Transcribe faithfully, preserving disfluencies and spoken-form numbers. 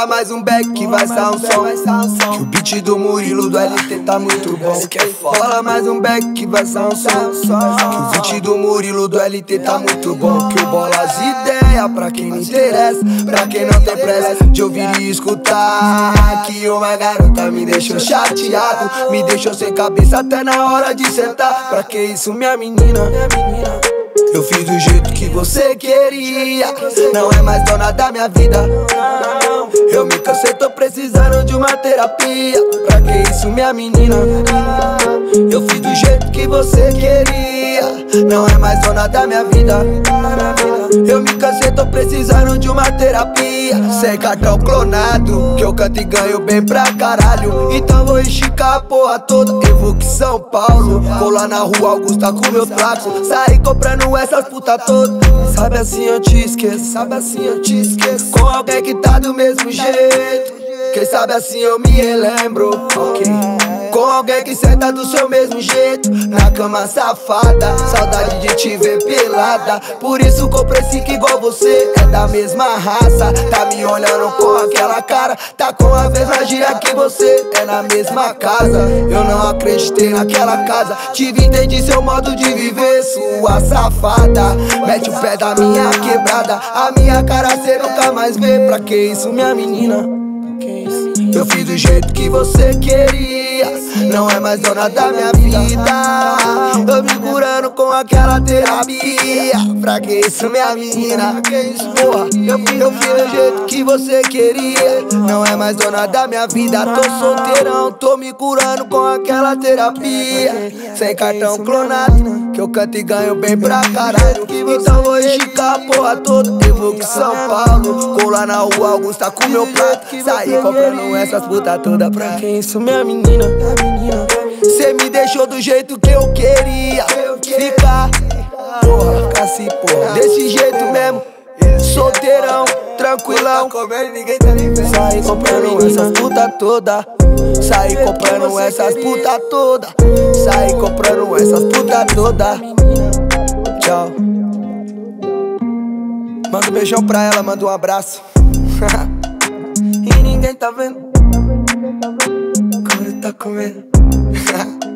Bola mais um back que vai sair um som. Que o beat do Murilo do L T tá muito bom. Bola mais um back que vai sair um som. Que o beat do Murilo do L T tá muito bom. Que o bola as ideias pra quem não interessa, pra quem não tem pressa de ouvir e escutar. Que uma garota me deixou chateado, me deixou sem cabeça até na hora de sentar. Pra que isso, minha menina? Eu fiz do jeito que você queria, não é mais dona da minha vida. Eu me cansei, tô precisando de uma terapia. Pra que isso, minha menina? Eu fiz do jeito que você queria, não é mais dona da minha vida. Eu me cansei, tô precisando de uma terapia. Sem cartão clonado, que eu canto e ganho bem pra caralho. Então vou esticar a porra toda, eu vou que São Paulo. Vou lá na rua Augusta com meu flaco, saí comprando essas puta todas. Sabe assim eu te esqueço, sabe assim eu te esqueço. Com alguém que tá do mesmo jeito, quem sabe assim eu me relembro, ok. Com alguém que senta do seu mesmo jeito, na cama safada, saudade de te ver pelada. Por isso comprei cinco igual você, é da mesma raça. Tá me olhando com aquela cara, tá com a mesma gíria que você, é na mesma casa. Eu não acreditei naquela casa, tive entendi seu modo de viver, sua safada. Mete o pé da minha quebrada, a minha cara cê nunca mais vê. Pra que isso, minha menina? Eu fiz do jeito que você queria, não é mais dona da minha vida. Tô me curando com aquela terapia. Pra que isso, minha menina? Porra, eu fiz, eu fiz do jeito que você queria, não é mais dona da minha vida. Tô solteirão, tô me curando com aquela terapia. Sem cartão clonado, que eu canto e ganho bem pra caralho. Então vou esticar a porra toda, eu vou que São Paulo. Vou lá na rua Augusta com meu prato, saí comprando essas puta toda. Pra que isso, minha menina? Cê me deixou do jeito que eu queria ficar, porra, ficar assim, porra, desse jeito mesmo, solteirão, tranquilão. Saí comprando essas puta toda, saí comprando essas puta toda, saí comprando essas puta toda. Tchau. Manda um beijão pra ela, manda um abraço. E ninguém tá vendo, quando tá comendo.